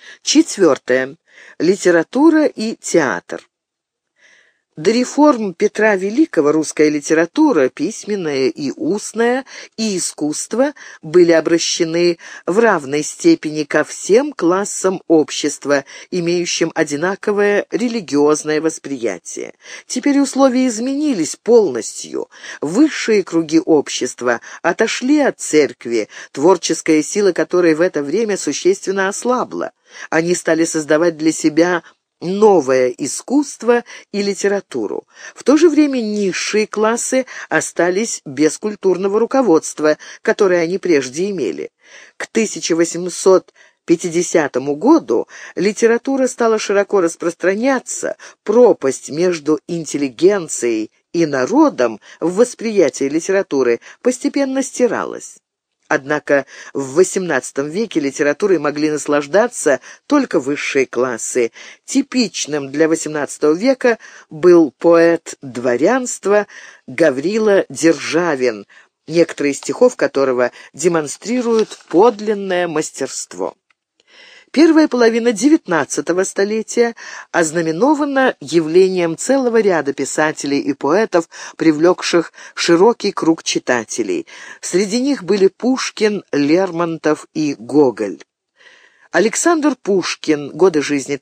Четвертое. Литература и театр. До реформ Петра Великого русская литература, письменная и устная, и искусство были обращены в равной степени ко всем классам общества, имеющим одинаковое религиозное восприятие. Теперь условия изменились полностью. Высшие круги общества отошли от церкви, творческая сила которой в это время существенно ослабла. Они стали создавать для себя новое искусство и литературу. В то же время низшие классы остались без культурного руководства, которое они прежде имели. К 1850 году литература стала широко распространяться, пропасть между интеллигенцией и народом в восприятии литературы постепенно стиралась. Однако в XVIII веке литературой могли наслаждаться только высшие классы. Типичным для XVIII века был поэт дворянства Гаврила Державин, некоторые из стихов которого демонстрируют подлинное мастерство. Первая половина XIX столетия ознаменована явлением целого ряда писателей и поэтов, привлекших широкий круг читателей. Среди них были Пушкин, Лермонтов и Гоголь. Александр Пушкин, годы жизни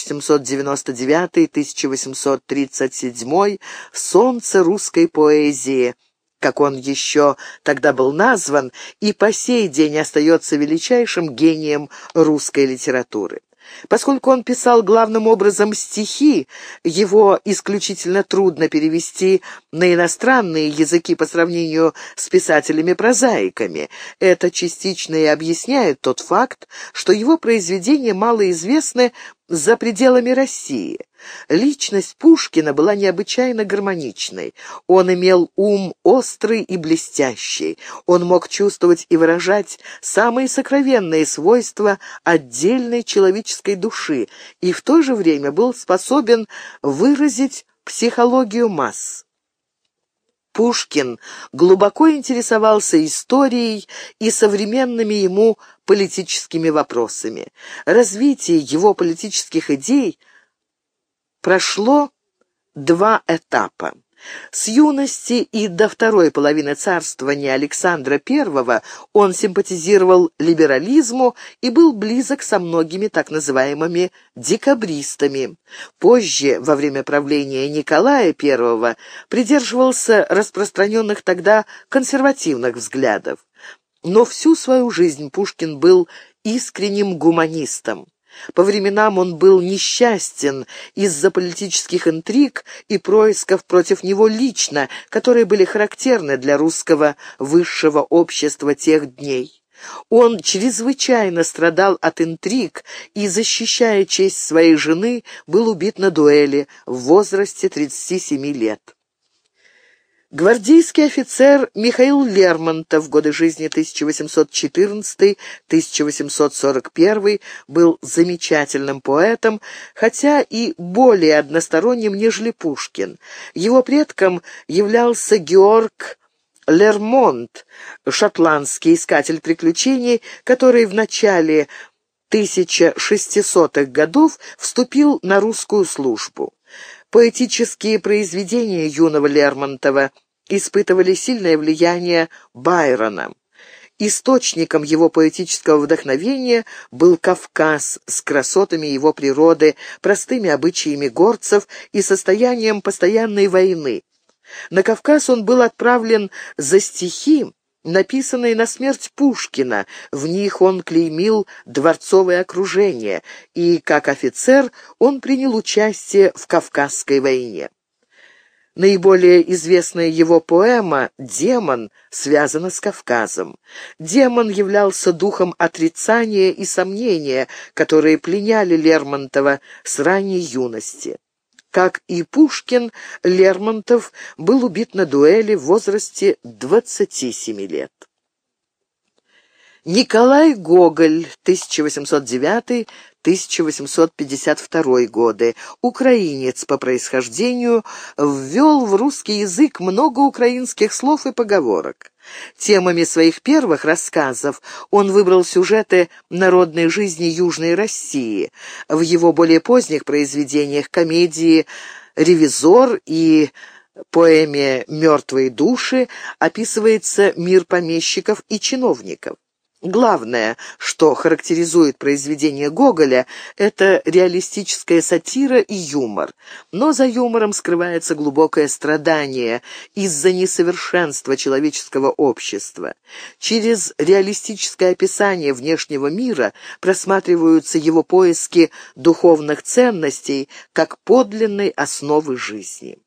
1799-1837, солнце русской поэзии, как он еще тогда был назван, и по сей день остается величайшим гением русской литературы. Поскольку он писал главным образом стихи, его исключительно трудно перевести на иностранные языки по сравнению с писателями-прозаиками. Это частично и объясняет тот факт, что его произведения мало известны за пределами России. Личность Пушкина была необычайно гармоничной. Он имел ум острый и блестящий. Он мог чувствовать и выражать самые сокровенные свойства отдельной человеческой души и в то же время был способен выразить психологию масс. Пушкин глубоко интересовался историей и современными ему политическими вопросами. Развитие его политических идей прошло два этапа. С юности и до второй половины царствования Александра I он симпатизировал либерализму и был близок со многими так называемыми декабристами. Позже, во время правления Николая I, придерживался распространенных тогда консервативных взглядов. Но всю свою жизнь Пушкин был искренним гуманистом. По временам он был несчастен из-за политических интриг и происков против него лично, которые были характерны для русского высшего общества тех дней. Он чрезвычайно страдал от интриг и, защищая честь своей жены, был убит на дуэли в возрасте 37 лет. Гвардейский офицер Михаил Лермонтов, годы жизни 1814-1841, был замечательным поэтом, хотя и более односторонним, нежели Пушкин. Его предком являлся Георг Лермонт, шотландский искатель приключений, который в начале 1600-х годов вступил на русскую службу. Поэтические произведения юного Лермонтова испытывали сильное влияние Байрона. Источником его поэтического вдохновения был Кавказ с красотами его природы, простыми обычаями горцев и состоянием постоянной войны. На Кавказ он был отправлен за стихи, написанные на смерть Пушкина. В них он клеймил дворцовое окружение, и, как офицер, он принял участие в Кавказской войне. Наиболее известная его поэма «Демон» связана с Кавказом. Демон являлся духом отрицания и сомнения, которые пленяли Лермонтова с ранней юности. Как и Пушкин, Лермонтов был убит на дуэли в возрасте 27 лет. Николай Гоголь, 1809-1852 годы, украинец по происхождению, ввел в русский язык много украинских слов и поговорок. Темами своих первых рассказов он выбрал сюжеты народной жизни Южной России. В его более поздних произведениях комедии «Ревизор» и поэме «Мертвые души» описывается мир помещиков и чиновников. Главное, что характеризует произведение Гоголя, это реалистическая сатира и юмор. Но за юмором скрывается глубокое страдание из-за несовершенства человеческого общества. Через реалистическое описание внешнего мира просматриваются его поиски духовных ценностей как подлинной основы жизни.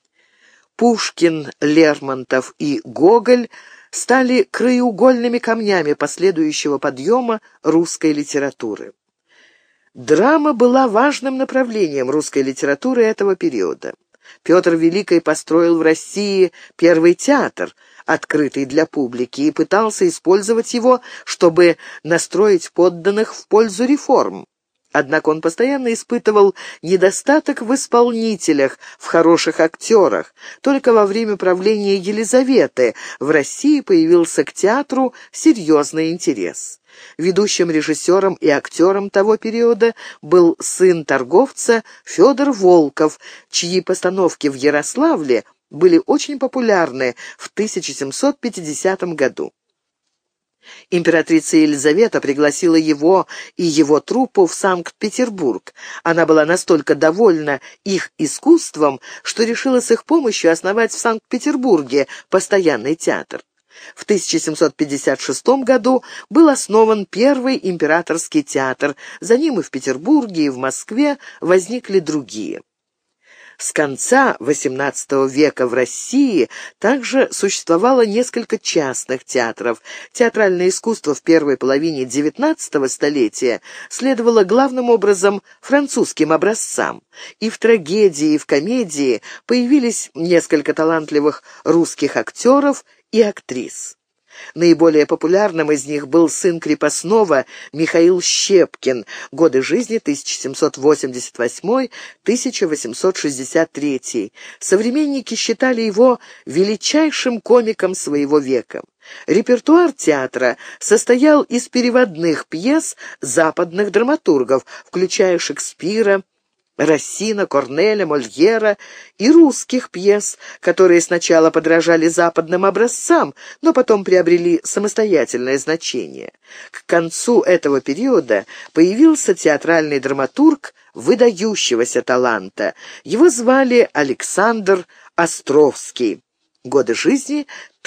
Пушкин, Лермонтов и Гоголь стали краеугольными камнями последующего подъема русской литературы. Драма была важным направлением русской литературы этого периода. Петр Великий построил в России первый театр, открытый для публики, и пытался использовать его, чтобы настроить подданных в пользу реформ. Однако он постоянно испытывал недостаток в исполнителях, в хороших актерах. Только во время правления Елизаветы в России появился к театру серьезный интерес. Ведущим режиссером и актером того периода был сын торговца Федор Волков, чьи постановки в Ярославле были очень популярны в 1750 году. Императрица Елизавета пригласила его и его труппу в Санкт-Петербург. Она была настолько довольна их искусством, что решила с их помощью основать в Санкт-Петербурге постоянный театр. В 1756 году был основан первый императорский театр, за ним и в Петербурге, и в Москве возникли другие. С конца XVIII века в России также существовало несколько частных театров. Театральное искусство в первой половине XIX столетия следовало главным образом французским образцам. И в трагедии, и в комедии появились несколько талантливых русских актеров и актрис. Наиболее популярным из них был сын крепостного Михаил Щепкин, годы жизни 1788-1863. Современники считали его величайшим комиком своего века. Репертуар театра состоял из переводных пьес западных драматургов, включая Шекспира, Рассина, Корнеля, Мольера, и русских пьес, которые сначала подражали западным образцам, но потом приобрели самостоятельное значение. К концу этого периода появился театральный драматург выдающегося таланта. Его звали Александр Островский. Годы жизни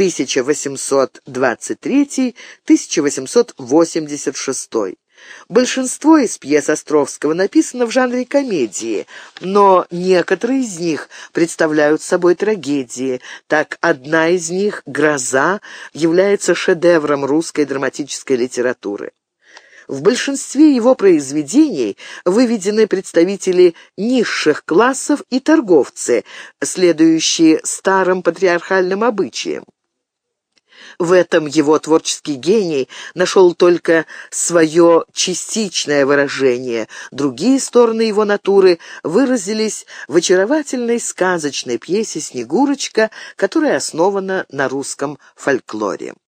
1823-1886. Большинство из пьес Островского написано в жанре комедии, но некоторые из них представляют собой трагедии. Так, одна из них, «Гроза», является шедевром русской драматической литературы. В большинстве его произведений выведены представители низших классов и торговцы, следующие старым патриархальным обычаям. В этом его творческий гений нашел только свое частичное выражение. Другие стороны его натуры выразились в очаровательной сказочной пьесе «Снегурочка», которая основана на русском фольклоре.